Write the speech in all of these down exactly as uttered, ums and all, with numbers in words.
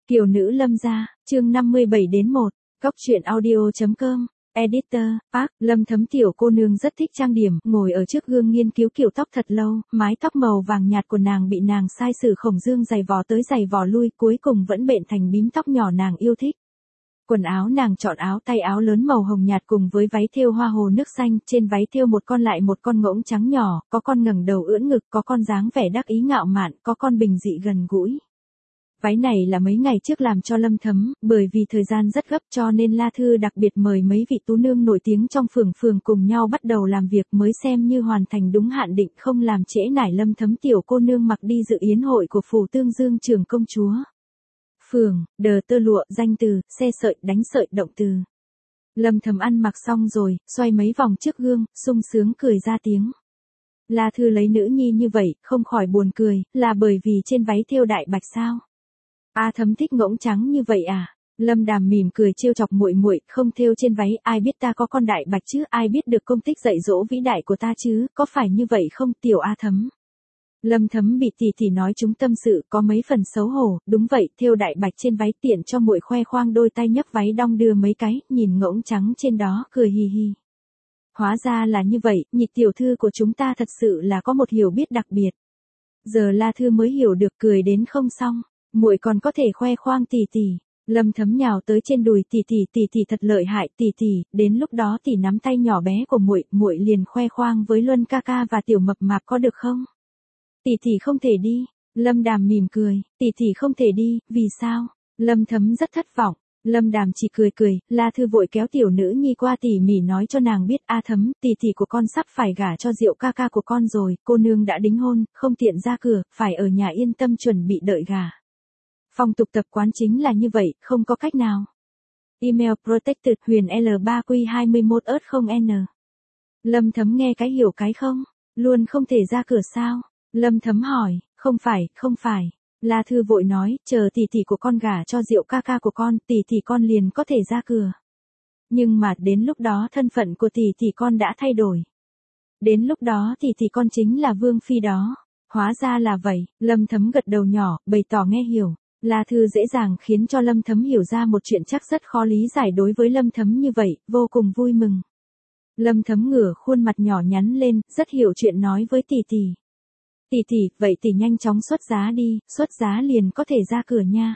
Kiều nữ Lâm gia, chương năm mươi bảy đến một, Cóc truyện audio chấm com, Editor, Park, Lâm Thấm tiểu cô nương rất thích trang điểm, ngồi ở trước gương nghiên cứu kiểu tóc thật lâu, mái tóc màu vàng nhạt của nàng bị nàng sai sử Khổng Dương giày vò tới giày vò lui, cuối cùng vẫn bện thành bím tóc nhỏ nàng yêu thích. Quần áo nàng chọn áo tay áo lớn màu hồng nhạt cùng với váy thêu hoa hồ nước xanh, trên váy thêu một con lại một con ngỗng trắng nhỏ, có con ngẩng đầu ưỡn ngực, có con dáng vẻ đắc ý ngạo mạn, có con bình dị gần gũi. Váy này là mấy ngày trước làm cho Lâm Thấm, bởi vì thời gian rất gấp cho nên La Thư đặc biệt mời mấy vị tú nương nổi tiếng trong phường phường cùng nhau bắt đầu làm việc mới xem như hoàn thành đúng hạn định, không làm trễ nải Lâm Thấm tiểu cô nương mặc đi dự yến hội của phủ Tương Dương Trường công chúa. Phường, đờ tơ lụa, danh từ, xe sợi, đánh sợi, động từ. Lâm Thấm ăn mặc xong rồi, xoay mấy vòng trước gương, sung sướng cười ra tiếng. La Thư lấy nữ nhi như vậy, không khỏi buồn cười, là bởi vì trên váy thêu đại bạch sao? A Thấm thích ngỗng trắng như vậy à? Lâm Đàm mỉm cười trêu chọc muội muội, không thêu trên váy, ai biết ta có con đại bạch chứ, ai biết được công tích dạy dỗ vĩ đại của ta chứ, có phải như vậy không, tiểu A Thấm? Lâm Thấm bị tỷ tỷ nói chúng tâm sự, có mấy phần xấu hổ, đúng vậy, thêu đại bạch trên váy tiện cho muội khoe khoang đôi tay nhấc váy đong đưa mấy cái, nhìn ngỗng trắng trên đó, cười hì hì. Hóa ra là như vậy, nhị tiểu thư của chúng ta thật sự là có một hiểu biết đặc biệt. Giờ La Thư mới hiểu được, cười đến không xong. Muội còn có thể khoe khoang tỷ tỷ. Lâm Thấm nhào tới trên đùi tỷ tỷ, tỷ tỷ thật lợi hại, tỷ tỷ, đến lúc đó tỷ nắm tay nhỏ bé của muội, muội liền khoe khoang với Luân ca ca và tiểu mập mạp có được không? Tỷ tỷ không thể đi. Lâm Đàm mỉm cười, tỷ tỷ không thể đi, vì sao? Lâm Thấm rất thất vọng. Lâm Đàm chỉ cười cười, La Thư vội kéo tiểu nữ nhi qua tỉ mỉ nói cho nàng biết, A Thấm, tỷ tỷ của con sắp phải gả cho Diệu ca ca của con rồi, cô nương đã đính hôn, không tiện ra cửa, phải ở nhà yên tâm chuẩn bị đợi gả. Phong tục tập quán chính là như vậy, không có cách nào. Email protected huyền L ba Q hai mốt ớt không N. Lâm Thấm nghe cái hiểu cái không? Luôn không thể ra cửa sao? Lâm Thấm hỏi, không phải, không phải. La Thư vội nói, chờ tỷ tỷ của con gả cho Diệu ca ca của con, tỷ tỷ con liền có thể ra cửa. Nhưng mà đến lúc đó thân phận của tỷ tỷ con đã thay đổi. Đến lúc đó tỷ tỷ con chính là vương phi đó. Hóa ra là vậy, Lâm Thấm gật đầu nhỏ, bày tỏ nghe hiểu. La Thư dễ dàng khiến cho Lâm Thấm hiểu ra một chuyện chắc rất khó lý giải đối với Lâm Thấm như vậy, vô cùng vui mừng. Lâm Thấm ngửa khuôn mặt nhỏ nhắn lên, rất hiểu chuyện nói với tỷ tỷ. Tỷ tỷ, vậy tỷ nhanh chóng xuất giá đi, xuất giá liền có thể ra cửa nha.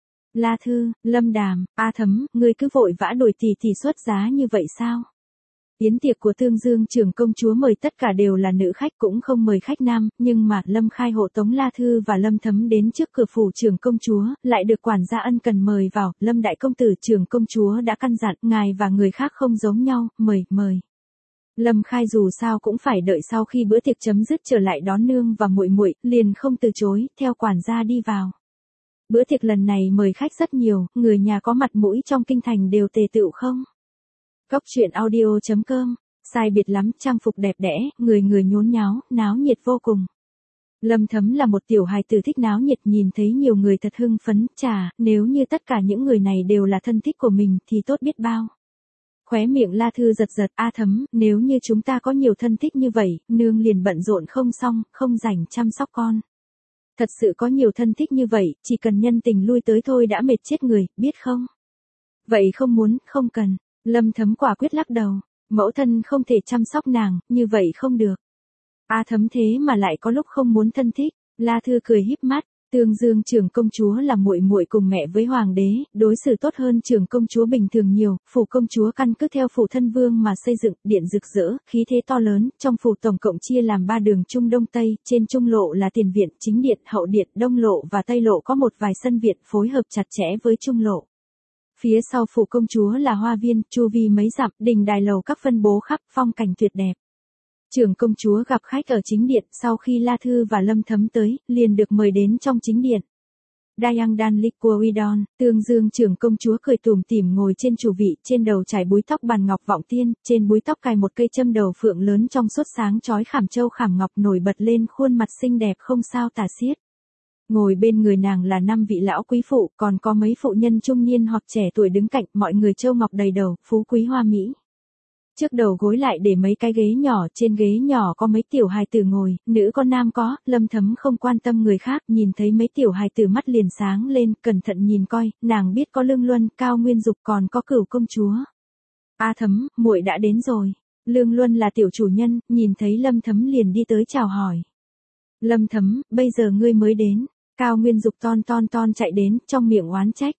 La Thư, Lâm Đàm, A Thấm, ngươi cứ vội vã đuổi tỷ tỷ xuất giá như vậy sao? Yến tiệc của Tương Dương Trường công chúa mời tất cả đều là nữ khách, cũng không mời khách nam, nhưng mà Lâm Khai hộ tống La Thư và Lâm Thấm đến trước cửa phủ Trường công chúa, lại được quản gia ân cần mời vào. Lâm đại công tử Trường công chúa đã căn dặn, ngài và người khác không giống nhau, mời, mời. Lâm Khai dù sao cũng phải đợi sau khi bữa tiệc chấm dứt trở lại đón nương và muội muội, liền không từ chối, theo quản gia đi vào. Bữa tiệc lần này mời khách rất nhiều, người nhà có mặt mũi trong kinh thành đều tề tựu không? Cóc truyện audio chấm com, sai biệt lắm, trang phục đẹp đẽ, người người nhốn nháo, náo nhiệt vô cùng. Lâm Thấm là một tiểu hài tử thích náo nhiệt, nhìn thấy nhiều người thật hưng phấn, chà, nếu như tất cả những người này đều là thân thích của mình thì tốt biết bao. Khóe miệng La Thư giật giật, A Thấm, nếu như chúng ta có nhiều thân thích như vậy, nương liền bận rộn không xong, không rảnh chăm sóc con. Thật sự có nhiều thân thích như vậy, chỉ cần nhân tình lui tới thôi đã mệt chết người, biết không? Vậy không muốn, không cần. Lâm Thấm quả quyết lắc đầu, mẫu thân không thể chăm sóc nàng, như vậy không được. A Thấm thế mà lại có lúc không muốn thân thích. La Thư cười híp mắt, Tương Dương Trường công chúa là muội muội cùng mẹ với hoàng đế, đối xử tốt hơn Trường công chúa bình thường nhiều, phủ công chúa căn cứ theo phủ thân vương mà xây dựng, điện rực rỡ, khí thế to lớn, trong phủ tổng cộng chia làm ba đường trung đông tây, trên trung lộ là tiền viện, chính điện, hậu điện, đông lộ và tây lộ có một vài sân viện phối hợp chặt chẽ với trung lộ. Phía sau phủ công chúa là hoa viên, chu vi mấy dặm, đình đài lầu các phân bố khắp, phong cảnh tuyệt đẹp. Trường công chúa gặp khách ở chính điện, sau khi La Thư và Lâm Thấm tới, liền được mời đến trong chính điện. Dayang Dan Liquidon, Tương Dương Trường công chúa cười tủm tỉm ngồi trên chủ vị, trên đầu trải búi tóc bàn ngọc vọng tiên, trên búi tóc cài một cây châm đầu phượng lớn trong suốt sáng chói khảm châu khảm ngọc nổi bật lên khuôn mặt xinh đẹp không sao tả xiết. Ngồi bên người nàng là năm vị lão quý phụ, còn có mấy phụ nhân trung niên hoặc trẻ tuổi đứng cạnh, mọi người châu ngọc đầy đầu, phú quý hoa mỹ. Trước đầu gối lại để mấy cái ghế nhỏ, trên ghế nhỏ có mấy tiểu hài tử ngồi, nữ con nam có, Lâm Thấm không quan tâm người khác, nhìn thấy mấy tiểu hài tử mắt liền sáng lên, cẩn thận nhìn coi, nàng biết có Lương Luân, Cao Nguyên Dục còn có Cửu công chúa. A Thấm, muội đã đến rồi. Lương Luân là tiểu chủ nhân, nhìn thấy Lâm Thấm liền đi tới chào hỏi. Lâm Thấm, bây giờ ngươi mới đến. Cao Nguyên Dục ton ton ton chạy đến, trong miệng oán trách.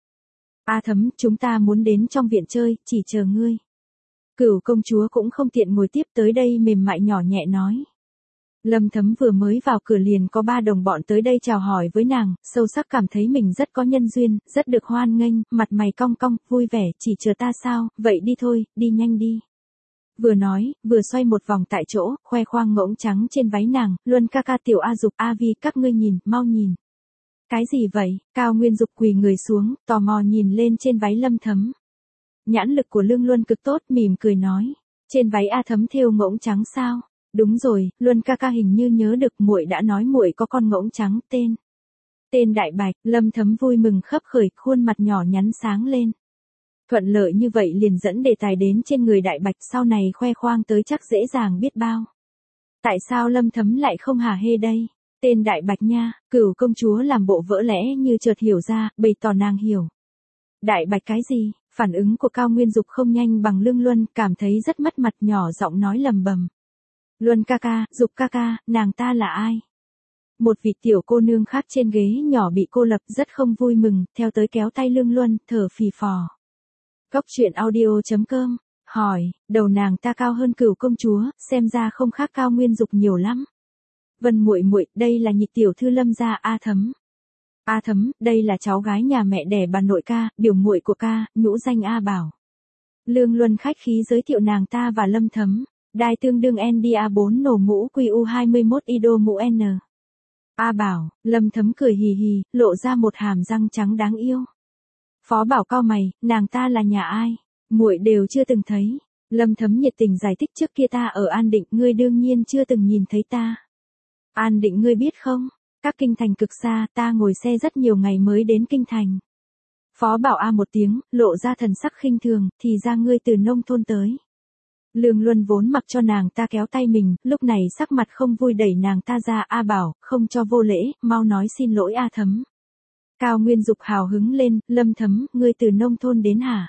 A Thấm, chúng ta muốn đến trong viện chơi, chỉ chờ ngươi. Cửu công chúa cũng không tiện ngồi tiếp tới đây mềm mại nhỏ nhẹ nói. Lâm Thấm vừa mới vào cửa liền có ba đồng bọn tới đây chào hỏi với nàng, sâu sắc cảm thấy mình rất có nhân duyên, rất được hoan nghênh, mặt mày cong cong, vui vẻ, chỉ chờ ta sao, vậy đi thôi, đi nhanh đi. Vừa nói, vừa xoay một vòng tại chỗ, khoe khoang ngỗng trắng trên váy nàng, Luân ca ca tiểu A Dục A Vi các ngươi nhìn, mau nhìn. Cái gì vậy? Cao Nguyên Dục quỳ người xuống, tò mò nhìn lên trên váy Lâm Thấm. Nhãn lực của Lương Luân cực tốt, mỉm cười nói, trên váy A Thấm thêu ngỗng trắng sao? Đúng rồi, Luân ca ca hình như nhớ được muội đã nói muội có con ngỗng trắng tên. Tên Đại Bạch, Lâm Thấm vui mừng khấp khởi, khuôn mặt nhỏ nhắn sáng lên. Thuận lợi như vậy liền dẫn đề tài đến trên người Đại Bạch, sau này khoe khoang tới chắc dễ dàng biết bao. Tại sao Lâm Thấm lại không hả hê đây? Tên Đại Bạch nha, Cửu công chúa làm bộ vỡ lẽ như chợt hiểu ra, bày tỏ nàng hiểu. Đại Bạch cái gì? Phản ứng của Cao Nguyên Dục không nhanh bằng Lương Luân, cảm thấy rất mất mặt, nhỏ giọng nói lầm bầm. Luân ca ca, Dục ca ca, nàng ta là ai? Một vị tiểu cô nương khác trên ghế nhỏ bị cô lập rất không vui mừng, theo tới kéo tay Lương Luân, thở phì phò. Cốc truyện audio chấm com, hỏi, đầu nàng ta cao hơn Cửu công chúa, xem ra không khác Cao Nguyên Dục nhiều lắm. Vân muội muội, đây là nhị tiểu thư Lâm gia A Thấm. A Thấm, đây là cháu gái nhà mẹ đẻ bà nội ca, biểu muội của ca, nhũ danh A Bảo. Lương Luân khách khí giới thiệu nàng ta và Lâm Thấm. Đai tương đương N D A bốn nổ mũ Q U hai mươi mốt I D O mũ N. A Bảo, Lâm Thấm cười hì hì, lộ ra một hàm răng trắng đáng yêu. Phó Bảo cau mày, nàng ta là nhà ai? Muội đều chưa từng thấy. Lâm Thấm nhiệt tình giải thích trước kia ta ở An Định, ngươi đương nhiên chưa từng nhìn thấy ta. An Định ngươi biết không? Các kinh thành cực xa, ta ngồi xe rất nhiều ngày mới đến kinh thành. Phó Bảo a một tiếng, lộ ra thần sắc khinh thường, thì ra ngươi từ nông thôn tới. Lương Luân vốn mặc cho nàng ta kéo tay mình, lúc này sắc mặt không vui đẩy nàng ta ra. A Bảo, không cho vô lễ, mau nói xin lỗi A Thấm. Cao Nguyên Dục hào hứng lên, Lâm Thấm, ngươi từ nông thôn đến hả?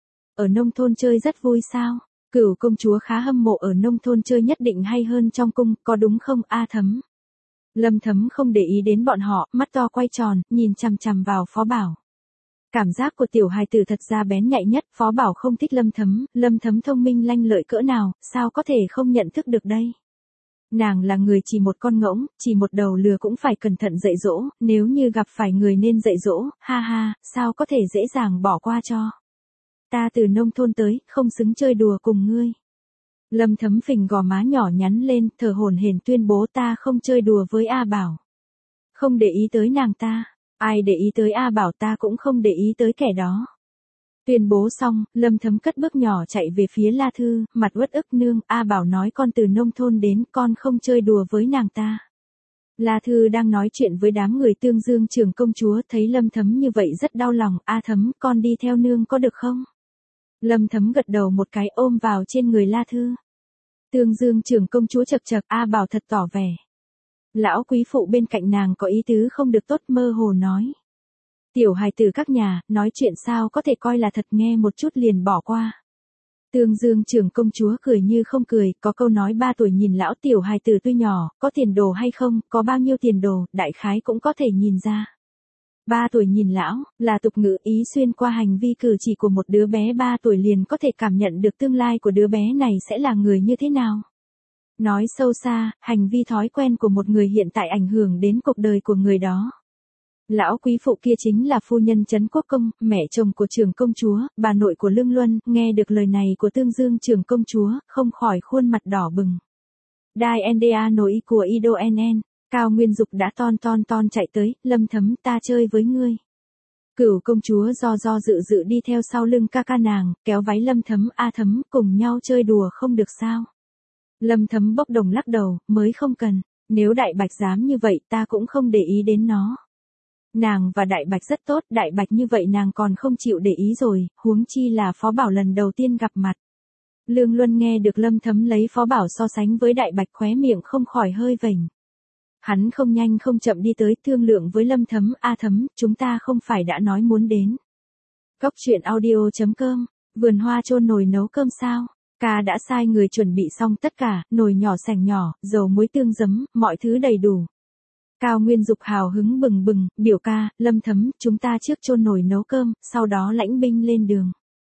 Ở nông thôn chơi rất vui sao? Cửu công chúa khá hâm mộ ở nông thôn chơi nhất định hay hơn trong cung, có đúng không A Thấm? Lâm Thấm không để ý đến bọn họ, mắt to quay tròn, nhìn chằm chằm vào Phó Bảo. Cảm giác của tiểu hài tử thật ra bén nhạy nhất, Phó Bảo không thích Lâm Thấm, Lâm Thấm thông minh lanh lợi cỡ nào, sao có thể không nhận thức được đây. Nàng là người chỉ một con ngỗng, chỉ một đầu lừa cũng phải cẩn thận dạy dỗ, nếu như gặp phải người nên dạy dỗ, ha ha, sao có thể dễ dàng bỏ qua cho. Ta từ nông thôn tới, không xứng chơi đùa cùng ngươi. Lâm Thấm phình gò má nhỏ nhắn lên, thở hổn hển tuyên bố ta không chơi đùa với A Bảo. Không để ý tới nàng ta. Ai để ý tới A Bảo ta cũng không để ý tới kẻ đó. Tuyên bố xong, Lâm Thấm cất bước nhỏ chạy về phía La Thư, mặt uất ức nương, A Bảo nói con từ nông thôn đến, con không chơi đùa với nàng ta. La Thư đang nói chuyện với đám người Tương Dương trưởng công chúa, thấy Lâm Thấm như vậy rất đau lòng, A Thấm, con đi theo nương có được không? Lâm Thấm gật đầu một cái ôm vào trên người La Thư. Tương Dương trưởng công chúa chậc chậc, A Bảo thật tỏ vẻ. Lão quý phụ bên cạnh nàng có ý tứ không được tốt, mơ hồ nói. Tiểu hài tử các nhà, nói chuyện sao có thể coi là thật, nghe một chút liền bỏ qua. Tương Dương trưởng công chúa cười như không cười, có câu nói ba tuổi nhìn lão tiểu hài tử tuy nhỏ, có tiền đồ hay không, có bao nhiêu tiền đồ, đại khái cũng có thể nhìn ra. Ba tuổi nhìn lão, là tục ngữ ý xuyên qua hành vi cử chỉ của một đứa bé ba tuổi liền có thể cảm nhận được tương lai của đứa bé này sẽ là người như thế nào. Nói sâu xa, hành vi thói quen của một người hiện tại ảnh hưởng đến cuộc đời của người đó. Lão quý phụ kia chính là phu nhân Trấn Quốc Công, mẹ chồng của trưởng công chúa, bà nội của Lương Luân, nghe được lời này của Tương Dương trưởng công chúa, không khỏi khuôn mặt đỏ bừng. Đai en đê a nối của Ido en en, Cao Nguyên Dục đã ton ton ton chạy tới, Lâm Thấm ta chơi với ngươi. Cửu công chúa do do dự dự đi theo sau lưng ca ca nàng, kéo váy Lâm Thấm, A Thấm, cùng nhau chơi đùa không được sao. Lâm Thấm bốc đồng lắc đầu, mới không cần, nếu Đại Bạch dám như vậy ta cũng không để ý đến nó. Nàng và Đại Bạch rất tốt, Đại Bạch như vậy nàng còn không chịu để ý rồi, huống chi là Phó Bảo lần đầu tiên gặp mặt. Lương Luân nghe được Lâm Thấm lấy Phó Bảo so sánh với Đại Bạch khóe miệng không khỏi hơi vểnh. Hắn không nhanh không chậm đi tới thương lượng với Lâm Thấm, A Thấm, chúng ta không phải đã nói muốn đến Cốc truyện audio chấm com, vườn hoa chôn nồi nấu cơm sao? Ca đã sai người chuẩn bị xong tất cả, nồi nhỏ sành nhỏ, dầu muối tương giấm, mọi thứ đầy đủ. Cao Nguyên Dục hào hứng bừng bừng, biểu ca, Lâm Thấm, chúng ta trước chôn nồi nấu cơm, sau đó lãnh binh lên đường.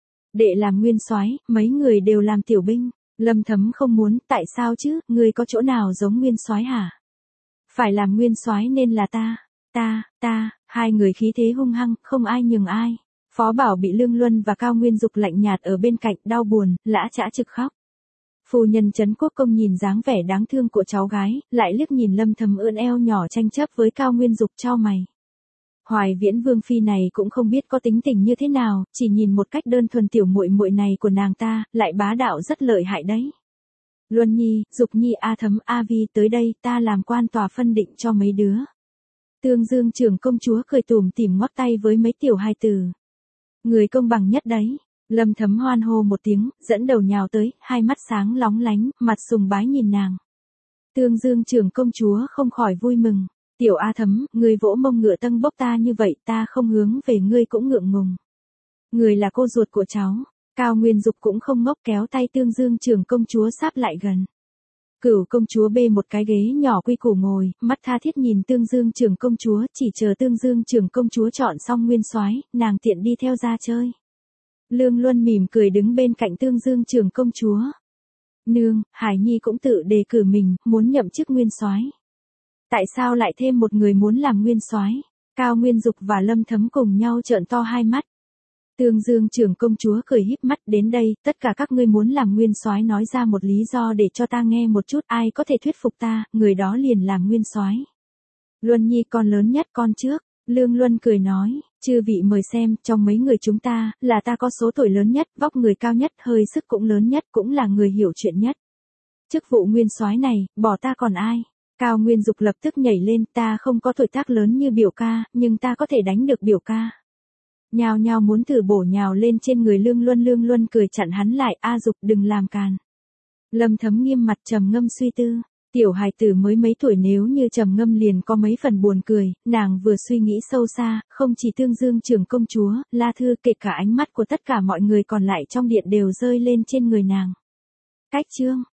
Đệ làm nguyên soái, mấy người đều làm tiểu binh. Lâm Thấm không muốn, tại sao chứ, ngươi có chỗ nào giống nguyên soái hả? Phải làm nguyên soái nên là ta, ta, ta, hai người khí thế hung hăng, không ai nhường ai. Phó Bảo bị Lương Luân và Cao Nguyên Dục lạnh nhạt ở bên cạnh, đau buồn, lã chã trực khóc. Phu nhân Trấn Quốc Công nhìn dáng vẻ đáng thương của cháu gái, lại liếc nhìn Lâm Thấm ưỡn eo nhỏ tranh chấp với Cao Nguyên Dục chau mày. Hoài Viễn Vương phi này cũng không biết có tính tình như thế nào, chỉ nhìn một cách đơn thuần tiểu muội muội này của nàng ta, lại bá đạo rất lợi hại đấy. Luân Nhi, Dục Nhi, A Thấm, A Vi tới đây, ta làm quan tòa phân định cho mấy đứa. Tương Dương trưởng công chúa cười tủm tỉm ngoắc tay với mấy tiểu hài tử. Người công bằng nhất đấy. Lâm Thấm hoan hô một tiếng, dẫn đầu nhào tới, hai mắt sáng lóng lánh, mặt sùng bái nhìn nàng. Tương Dương trưởng công chúa không khỏi vui mừng. Tiểu A Thấm, ngươi vỗ mông ngựa tâng bốc ta như vậy, ta không hướng về ngươi cũng ngượng ngùng. Người là cô ruột của cháu. Cao Nguyên Dục cũng không ngốc, kéo tay Tương Dương trưởng công chúa sáp lại gần. Cửu công chúa bê một cái ghế nhỏ quy củ ngồi, mắt tha thiết nhìn Tương Dương trưởng công chúa, chỉ chờ Tương Dương trưởng công chúa chọn xong nguyên soái, nàng tiện đi theo ra chơi. Lương Luân mỉm cười đứng bên cạnh Tương Dương trưởng công chúa. Nương, Hải Nhi cũng tự đề cử mình, muốn nhậm chức nguyên soái. Tại sao lại thêm một người muốn làm nguyên soái? Cao Nguyên Dục và Lâm Thấm cùng nhau trợn to hai mắt. Tương Dương trưởng công chúa cười híp mắt, đến đây, tất cả các ngươi muốn làm nguyên soái nói ra một lý do để cho ta nghe một chút, ai có thể thuyết phục ta, người đó liền làm nguyên soái. Luân Nhi con lớn nhất, con trước. Lương Luân cười nói, chư vị mời xem, trong mấy người chúng ta, là ta có số tuổi lớn nhất, vóc người cao nhất, hơi sức cũng lớn nhất, cũng là người hiểu chuyện nhất. Chức vụ nguyên soái này, bỏ ta còn ai? Cao Nguyên Dục lập tức nhảy lên, ta không có tuổi tác lớn như biểu ca, nhưng ta có thể đánh được biểu ca. Nhào nhào muốn thử bổ nhào lên trên người Lương Luân. Lương Luân cười chặn hắn lại, A Dục đừng làm càn. Lâm Thấm nghiêm mặt trầm ngâm suy tư. Tiểu hài tử mới mấy tuổi nếu như trầm ngâm liền có mấy phần buồn cười, nàng vừa suy nghĩ sâu xa, không chỉ Tương Dương trưởng công chúa, La Thư, kể cả ánh mắt của tất cả mọi người còn lại trong điện đều rơi lên trên người nàng. Cách chương